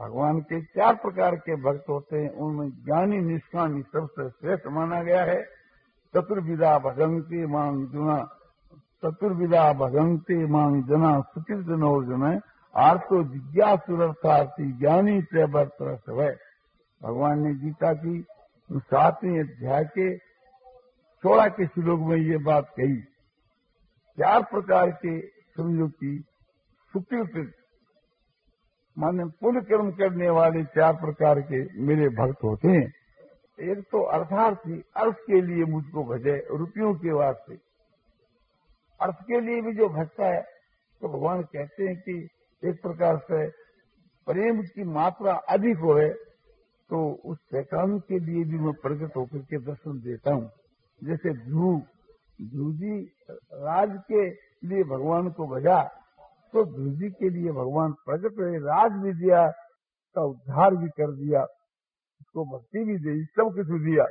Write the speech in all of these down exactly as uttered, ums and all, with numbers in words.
भगवान के चार प्रकार के भक्त होते हैं, उनमें ज्ञानी निष्कामी सबसे श्रेष्ठ माना गया है। चतुर्विधा भजन्ते मांग जुना, चतुर्विधा भजन्ते मांग जना सुकृत नौर्जन आर्तो जिज्ञासुरर्थार्थी ज्ञानी त्रयवर्त है। भगवान ने गीता की सातवें अध्याय के सोलह के श्लोक में ये बात कही। चार प्रकार के समझो की सुकृत माने पुण्य कर्म करने वाले चार प्रकार के मेरे भक्त होते हैं। एक तो अर्थार्थी, अर्थ के लिए मुझको भजे, रुपयों के वास्ते। अर्थ के लिए भी जो भजता है तो भगवान कहते हैं कि एक प्रकार से प्रेम की मात्रा अधिक होए तो उस शैतान के लिए भी मैं प्रकट होकर के दर्शन देता हूँ। जैसे ध्रुव ध्रुव जी राज के लिए भगवान को भजा तो ध्रुव जी के लिए भगवान प्रकट हुए, राज भी दिया का उद्धार भी कर दिया, उसको भक्ति भी दी, सब कुछ दिया।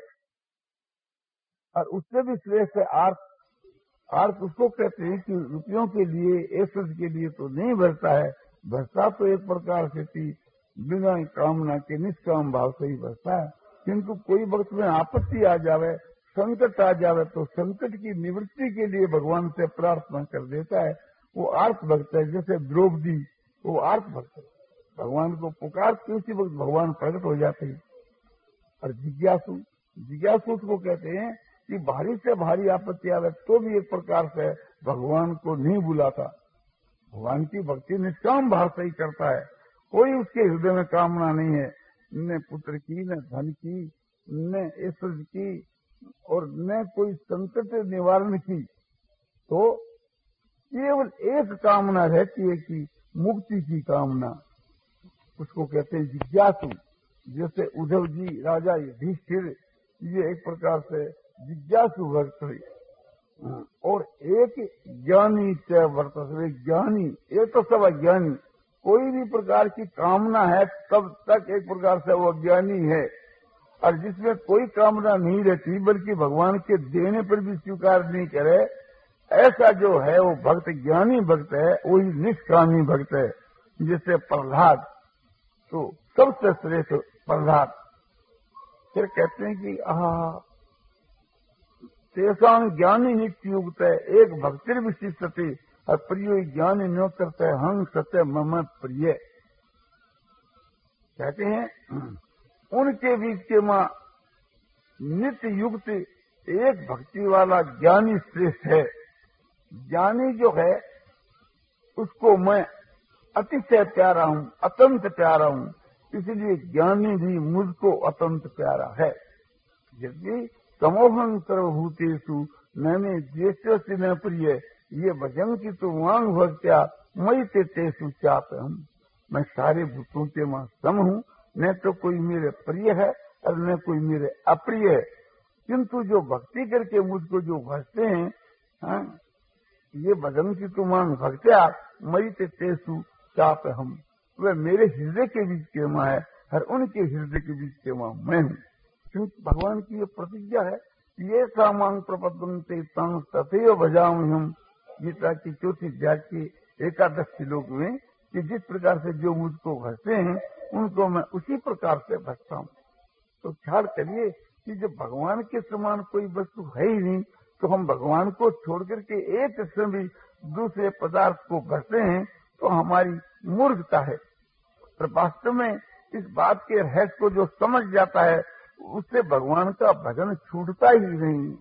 और उससे भी श्रेष्ठ है आर्थ। आर्थ उसको कहते हैं कि रुपयों के लिए, ऐश्वर्य के लिए तो नहीं भरता है, भरता तो एक प्रकार से थी बिना कामना के निष्काम भाव से ही भरता है। किंतु कोई वक्त में आपत्ति आ जावे, संकट आ जावे तो संकट की निवृत्ति के लिए भगवान से प्रार्थना कर देता है, वो आर्थ भक्त है। जैसे द्रौपदी वो आर्थ भक्त है, भगवान को पुकारती उसी वक्त भगवान प्रकट हो जाते हैं। और जिज्ञासु जिज्ञासु को कहते हैं कि भारी से भारी आपत्ति आवे तो भी एक प्रकार से भगवान को नहीं बुलाता। भगवान की भक्ति निष्काम भाव से ही करता है, कोई उसके हृदय में कामना नहीं है, न पुत्र की, न धन की, न ऐश्वर्य की और न कोई संकट निवारण की। तो केवल एक कामना रहती है कि मुक्ति की कामना, उसको कहते हैं जिज्ञासु। जैसे उद्धव जी, राजा युधिष्ठिर, ये एक प्रकार से जिज्ञासु भक्त है। और एक ज्ञानी च वर्तते, ज्ञानी, एक तो सब अज्ञानी, कोई भी प्रकार की कामना है तब तक एक प्रकार से वो अज्ञानी है। और जिसमें कोई कामना नहीं रहती बल्कि भगवान के देने पर भी स्वीकार नहीं करे, ऐसा जो है वो भक्त ज्ञानी भक्त है, वही निष्कामी भक्त है। जैसे प्रहलाद, तो सबसे श्रेष्ठ प्रहलाद। फिर कहते हैं कि आह तेसांग ज्ञानी नित्य युक्त है, एक भक्तिर विशिष्टते और प्रियो ज्ञानी न करते है, हंग सत्य मम प्रिय। कहते हैं उनके बीच के मां नित्य युक्त एक भक्ति वाला ज्ञानी श्रेष्ठ है। ज्ञानी जो है उसको मैं अतिशय प्यारा हूं, अत्यंत प्यारा हूं, इसलिए ज्ञानी भी मुझको अत्यंत प्यारा है। यदि समोहन सर्वभूतेषु मैंने ज्येष्ठ न प्रिय, ये भजन की तो वांग भक्त्या मई ते तेसु चाप हम। मैं सारे भूतों के मां सम हूं, न तो कोई मेरे प्रिय है और न कोई मेरे अप्रिय है। किंतु जो भक्ति करके मुझको जो भजते हैं, हाँ, ये भजन की तो वांग भक्त्या मई ते तेसु चाप हम, वह मेरे हृदय के बीच के मां है और उनके हृदय के बीच के मां मैं हूँ। क्योंकि भगवान की ये प्रतिज्ञा है, ये सामांग प्रपद्यन्ते तं तथैव भजामि हम। गीता की चौथी अध्याय के एकादश श्लोक में कि जिस प्रकार से जो मुझको भजते हैं उनको मैं उसी प्रकार से भजता हूँ। तो ख्याल करिए कि जब भगवान के समान कोई वस्तु है ही नहीं तो हम भगवान को छोड़ करके एक क्षण भी दूसरे पदार्थ को भजते हैं तो हमारी मूर्खता है। पर वास्तव में इस बात के रहस्य को जो समझ जाता है उससे भगवान का भजन छूटता ही नहीं।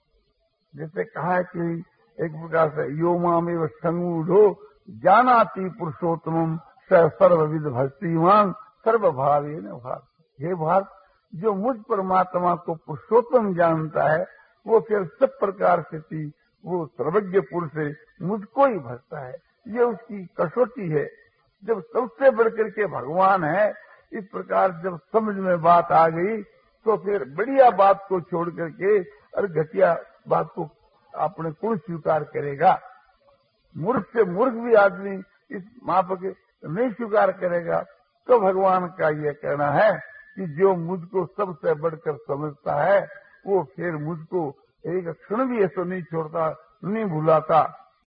जैसे कहा है कि एक प्रकार से यो मामेव संगूढ़ो जानाति पुरुषोत्तमम स सर्वविद भक्तिमान सर्वभावेन भार। हे भारत, जो मुझ परमात्मा को पुरुषोत्तम जानता है वो फिर सब प्रकार से थी वो सर्वज्ञ पुरुष है, मुझको ही भजता है। ये उसकी कसौटी है। जब सबसे बढ़कर के भगवान है, इस प्रकार जब समझ में बात आ गई तो फिर बढ़िया बात को छोड़ करके और घटिया बात को अपने कुल स्वीकार करेगा। मूर्ख से मूर्ख भी आदमी इस माफक नहीं स्वीकार करेगा। तो भगवान का यह कहना है कि जो मुझको सबसे बढ़कर समझता है वो फिर मुझको एक क्षण भी ऐसा नहीं छोड़ता, नहीं भुलाता।